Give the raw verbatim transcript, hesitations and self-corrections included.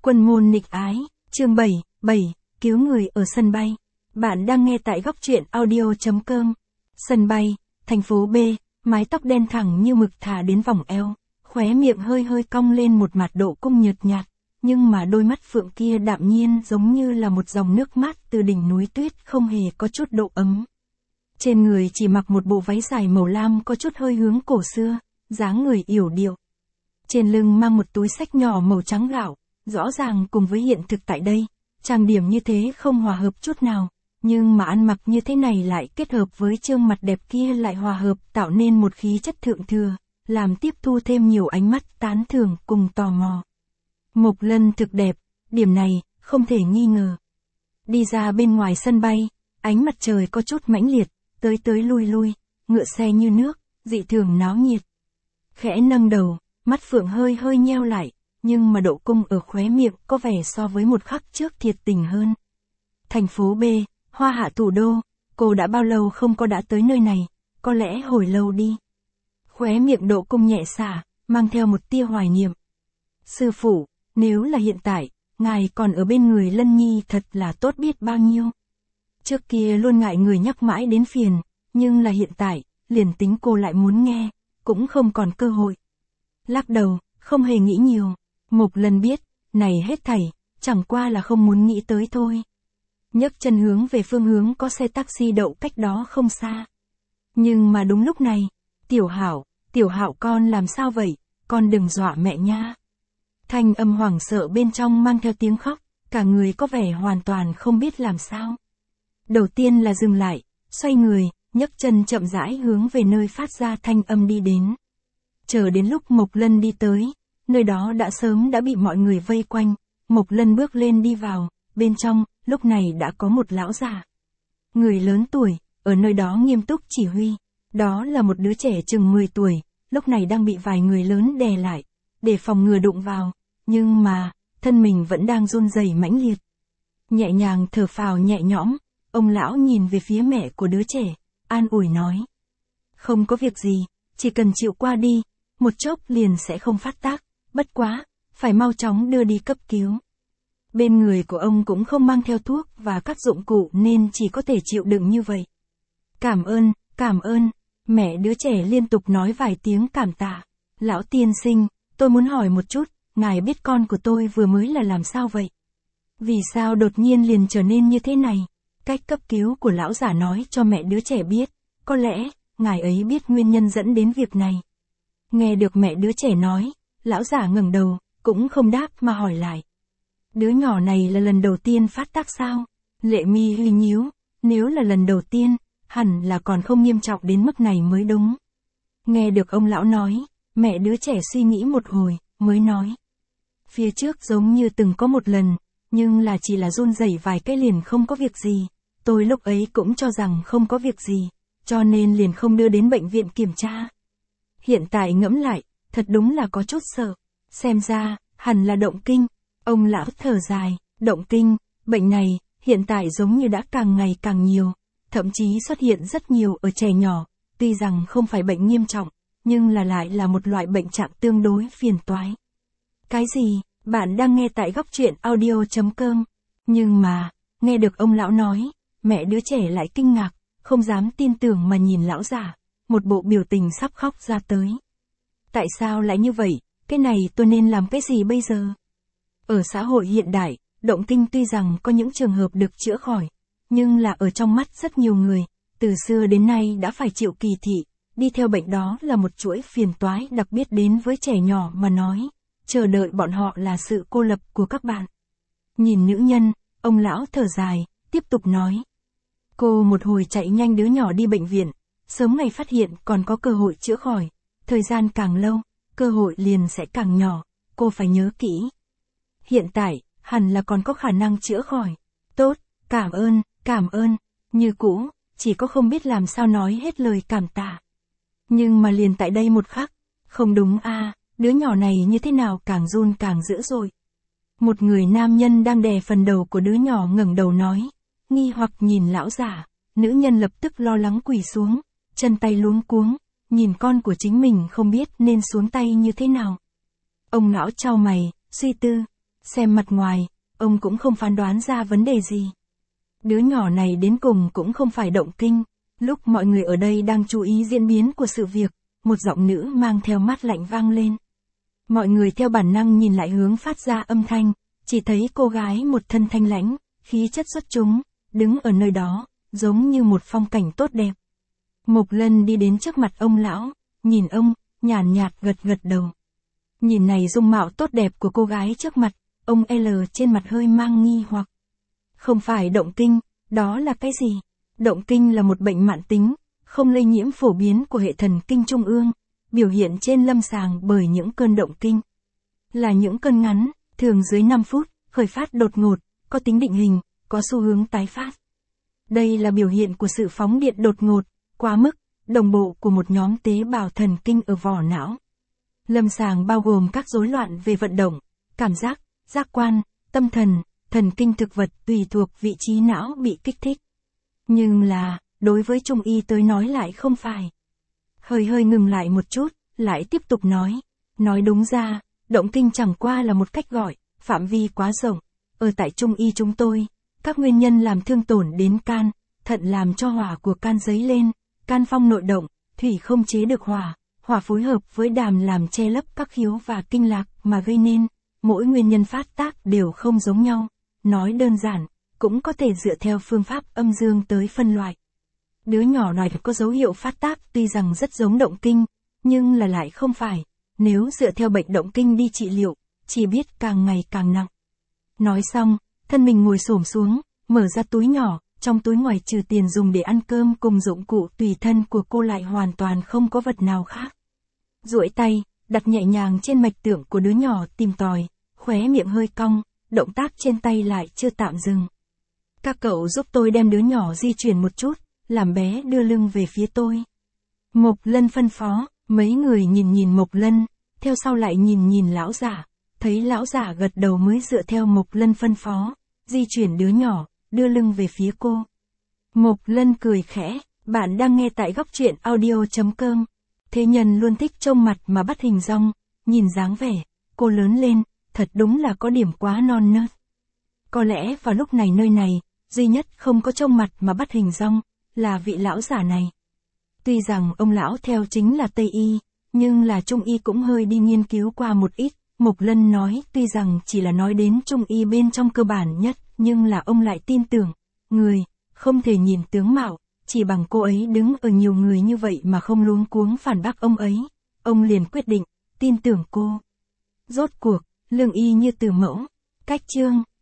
Quân môn nghịch ái, chương bảy, bảy, cứu người ở sân bay. Bạn đang nghe tại góc truyện audio chấm com. Sân bay, thành phố B, mái tóc đen thẳng như mực thả đến vòng eo, khóe miệng hơi hơi cong lên một mặt độ cung nhợt nhạt, nhưng mà đôi mắt phượng kia đạm nhiên giống như là một dòng nước mát từ đỉnh núi tuyết không hề có chút độ ấm. Trên người chỉ mặc một bộ váy dài màu lam có chút hơi hướng cổ xưa, dáng người yểu điệu. Trên lưng mang một túi xách nhỏ màu trắng gạo, rõ ràng cùng với hiện thực tại đây, trang điểm như thế không hòa hợp chút nào, nhưng mà ăn mặc như thế này lại kết hợp với trương mặt đẹp kia lại hòa hợp tạo nên một khí chất thượng thừa, làm tiếp thu thêm nhiều ánh mắt tán thưởng cùng tò mò. Mộc Lân thực đẹp, điểm này, không thể nghi ngờ. Đi ra bên ngoài sân bay, ánh mặt trời có chút mãnh liệt, tới tới lui lui, ngựa xe như nước, dị thường náo nhiệt. Khẽ nâng đầu, mắt phượng hơi hơi nheo lại, nhưng mà độ cung ở khóe miệng có vẻ so với một khắc trước thiệt tình hơn. Thành phố B, hoa hạ thủ đô, cô đã bao lâu không có đã tới nơi này, có lẽ hồi lâu đi. Khóe miệng độ cung nhẹ xả, mang theo một tia hoài niệm. Sư phụ, nếu là hiện tại, ngài còn ở bên người Lân Nhi thật là tốt biết bao nhiêu. Trước kia luôn ngại người nhắc mãi đến phiền, nhưng là hiện tại, liền tính cô lại muốn nghe, cũng không còn cơ hội. Lắc đầu, không hề nghĩ nhiều. Mộc Lân biết, này hết thảy, chẳng qua là không muốn nghĩ tới thôi. Nhấc chân hướng về phương hướng có xe taxi đậu cách đó không xa. Nhưng mà đúng lúc này, Tiểu Hạo, Tiểu Hạo con làm sao vậy, con đừng dọa mẹ nha. Thanh âm hoảng sợ bên trong mang theo tiếng khóc, cả người có vẻ hoàn toàn không biết làm sao. Đầu tiên là dừng lại, xoay người, nhấc chân chậm rãi hướng về nơi phát ra thanh âm đi đến. Chờ đến lúc Mộc Lân đi tới, nơi đó đã sớm đã bị mọi người vây quanh, Mộc Lân bước lên đi vào, bên trong, lúc này đã có một lão già. Người lớn tuổi, ở nơi đó nghiêm túc chỉ huy, đó là một đứa trẻ chừng mười tuổi, lúc này đang bị vài người lớn đè lại, để phòng ngừa đụng vào, nhưng mà, thân mình vẫn đang run rẩy mãnh liệt. Nhẹ nhàng thở phào nhẹ nhõm, ông lão nhìn về phía mẹ của đứa trẻ, an ủi nói. Không có việc gì, chỉ cần chịu qua đi, một chốc liền sẽ không phát tác, bất quá, phải mau chóng đưa đi cấp cứu. Bên người của ông cũng không mang theo thuốc và các dụng cụ nên chỉ có thể chịu đựng như vậy. Cảm ơn, cảm ơn, mẹ đứa trẻ liên tục nói vài tiếng cảm tạ. Lão tiên sinh, tôi muốn hỏi một chút, ngài biết con của tôi vừa mới là làm sao vậy? Vì sao đột nhiên liền trở nên như thế này? Cách cấp cứu của lão giả nói cho mẹ đứa trẻ biết, có lẽ, ngài ấy biết nguyên nhân dẫn đến việc này. Nghe được mẹ đứa trẻ nói, lão giả ngẩng đầu, cũng không đáp mà hỏi lại. Đứa nhỏ này là lần đầu tiên phát tác sao? Lệ mi huy nhíu, nếu là lần đầu tiên, hẳn là còn không nghiêm trọng đến mức này mới đúng. Nghe được ông lão nói, mẹ đứa trẻ suy nghĩ một hồi, mới nói. Phía trước giống như từng có một lần, nhưng là chỉ là run rẩy vài cái liền không có việc gì. Tôi lúc ấy cũng cho rằng không có việc gì, cho nên liền không đưa đến bệnh viện kiểm tra. Hiện tại ngẫm lại, thật đúng là có chút sợ. Xem ra, hẳn là động kinh. Ông lão thở dài, động kinh, bệnh này, hiện tại giống như đã càng ngày càng nhiều, thậm chí xuất hiện rất nhiều ở trẻ nhỏ, tuy rằng không phải bệnh nghiêm trọng, nhưng là lại là một loại bệnh trạng tương đối phiền toái. Cái gì, bạn đang nghe tại góc truyện audio chấm com, nhưng mà, nghe được ông lão nói, mẹ đứa trẻ lại kinh ngạc, không dám tin tưởng mà nhìn lão già, một bộ biểu tình sắp khóc ra tới. Tại sao lại như vậy, cái này tôi nên làm cái gì bây giờ? Ở xã hội hiện đại, động kinh tuy rằng có những trường hợp được chữa khỏi, nhưng là ở trong mắt rất nhiều người, từ xưa đến nay đã phải chịu kỳ thị, đi theo bệnh đó là một chuỗi phiền toái đặc biệt đến với trẻ nhỏ mà nói, chờ đợi bọn họ là sự cô lập của các bạn. Nhìn nữ nhân, ông lão thở dài, tiếp tục nói. Cô một hồi chạy nhanh đứa nhỏ đi bệnh viện, sớm ngày phát hiện còn có cơ hội chữa khỏi, thời gian càng lâu, cơ hội liền sẽ càng nhỏ, cô phải nhớ kỹ. Hiện tại, hẳn là còn có khả năng chữa khỏi. Tốt, cảm ơn, cảm ơn, như cũ, chỉ có không biết làm sao nói hết lời cảm tạ. Nhưng mà liền tại đây một khắc, không đúng a, à, đứa nhỏ này như thế nào càng run càng dữ dội. Một người nam nhân đang đè phần đầu của đứa nhỏ ngẩng đầu nói, nghi hoặc nhìn lão giả, nữ nhân lập tức lo lắng quỳ xuống, chân tay luống cuống, nhìn con của chính mình không biết nên xuống tay như thế nào. Ông lão chau mày, suy tư. Xem mặt ngoài, ông cũng không phán đoán ra vấn đề gì. Đứa nhỏ này đến cùng cũng không phải động kinh. Lúc mọi người ở đây đang chú ý diễn biến của sự việc, một giọng nữ mang theo mát lạnh vang lên. Mọi người theo bản năng nhìn lại hướng phát ra âm thanh, chỉ thấy cô gái một thân thanh lãnh, khí chất xuất chúng, đứng ở nơi đó, giống như một phong cảnh tốt đẹp. Mộc Lân đi đến trước mặt ông lão, nhìn ông, nhàn nhạt gật gật đầu. Nhìn này dung mạo tốt đẹp của cô gái trước mặt, ông L trên mặt hơi mang nghi hoặc. Không phải động kinh, đó là cái gì? Động kinh là một bệnh mãn tính, không lây nhiễm phổ biến của hệ thần kinh trung ương, biểu hiện trên lâm sàng bởi những cơn động kinh. Là những cơn ngắn, thường dưới năm phút, khởi phát đột ngột, có tính định hình, có xu hướng tái phát. Đây là biểu hiện của sự phóng điện đột ngột, quá mức, đồng bộ của một nhóm tế bào thần kinh ở vỏ não. Lâm sàng bao gồm các rối loạn về vận động, cảm giác, giác quan, tâm thần, thần kinh thực vật tùy thuộc vị trí não bị kích thích. Nhưng là, đối với Trung y tới nói lại không phải. Hơi hơi ngừng lại một chút, lại tiếp tục nói. Nói đúng ra, động kinh chẳng qua là một cách gọi, phạm vi quá rộng. Ở tại Trung y chúng tôi, các nguyên nhân làm thương tổn đến can, thận làm cho hỏa của can dấy lên, can phong nội động, thủy không chế được hỏa, hỏa phối hợp với đàm làm che lấp các khiếu và kinh lạc mà gây nên. Mỗi nguyên nhân phát tác đều không giống nhau. Nói đơn giản, cũng có thể dựa theo phương pháp âm dương tới phân loại. Đứa nhỏ này có dấu hiệu phát tác tuy rằng rất giống động kinh, nhưng là lại không phải. Nếu dựa theo bệnh động kinh đi trị liệu, chỉ biết càng ngày càng nặng. Nói xong, thân mình ngồi xổm xuống, mở ra túi nhỏ, trong túi ngoài trừ tiền dùng để ăn cơm cùng dụng cụ tùy thân của cô lại hoàn toàn không có vật nào khác. Duỗi tay, đặt nhẹ nhàng trên mạch tượng của đứa nhỏ tìm tòi, khóe miệng hơi cong, động tác trên tay lại chưa tạm dừng. Các cậu giúp tôi đem đứa nhỏ di chuyển một chút, làm bé đưa lưng về phía tôi. Mộc Lân phân phó, mấy người nhìn nhìn Mộc Lân, theo sau lại nhìn nhìn lão giả, thấy lão giả gật đầu mới dựa theo Mộc Lân phân phó, di chuyển đứa nhỏ, đưa lưng về phía cô. Mộc Lân cười khẽ, bạn đang nghe tại góc truyện audio chấm com. Thế nhân luôn thích trông mặt mà bắt hình dong, nhìn dáng vẻ, cô lớn lên, thật đúng là có điểm quá non nớt. Có lẽ vào lúc này nơi này, duy nhất không có trông mặt mà bắt hình dong, là vị lão giả này. Tuy rằng ông lão theo chính là Tây Y, nhưng là Trung Y cũng hơi đi nghiên cứu qua một ít. Mộc Lân nói tuy rằng chỉ là nói đến Trung Y bên trong cơ bản nhất, nhưng là ông lại tin tưởng, người, không thể nhìn tướng mạo, chỉ bằng cô ấy đứng ở nhiều người như vậy mà không luống cuống phản bác ông ấy. Ông liền quyết định, tin tưởng cô. Rốt cuộc, lương y như từ mẫu, cách chương.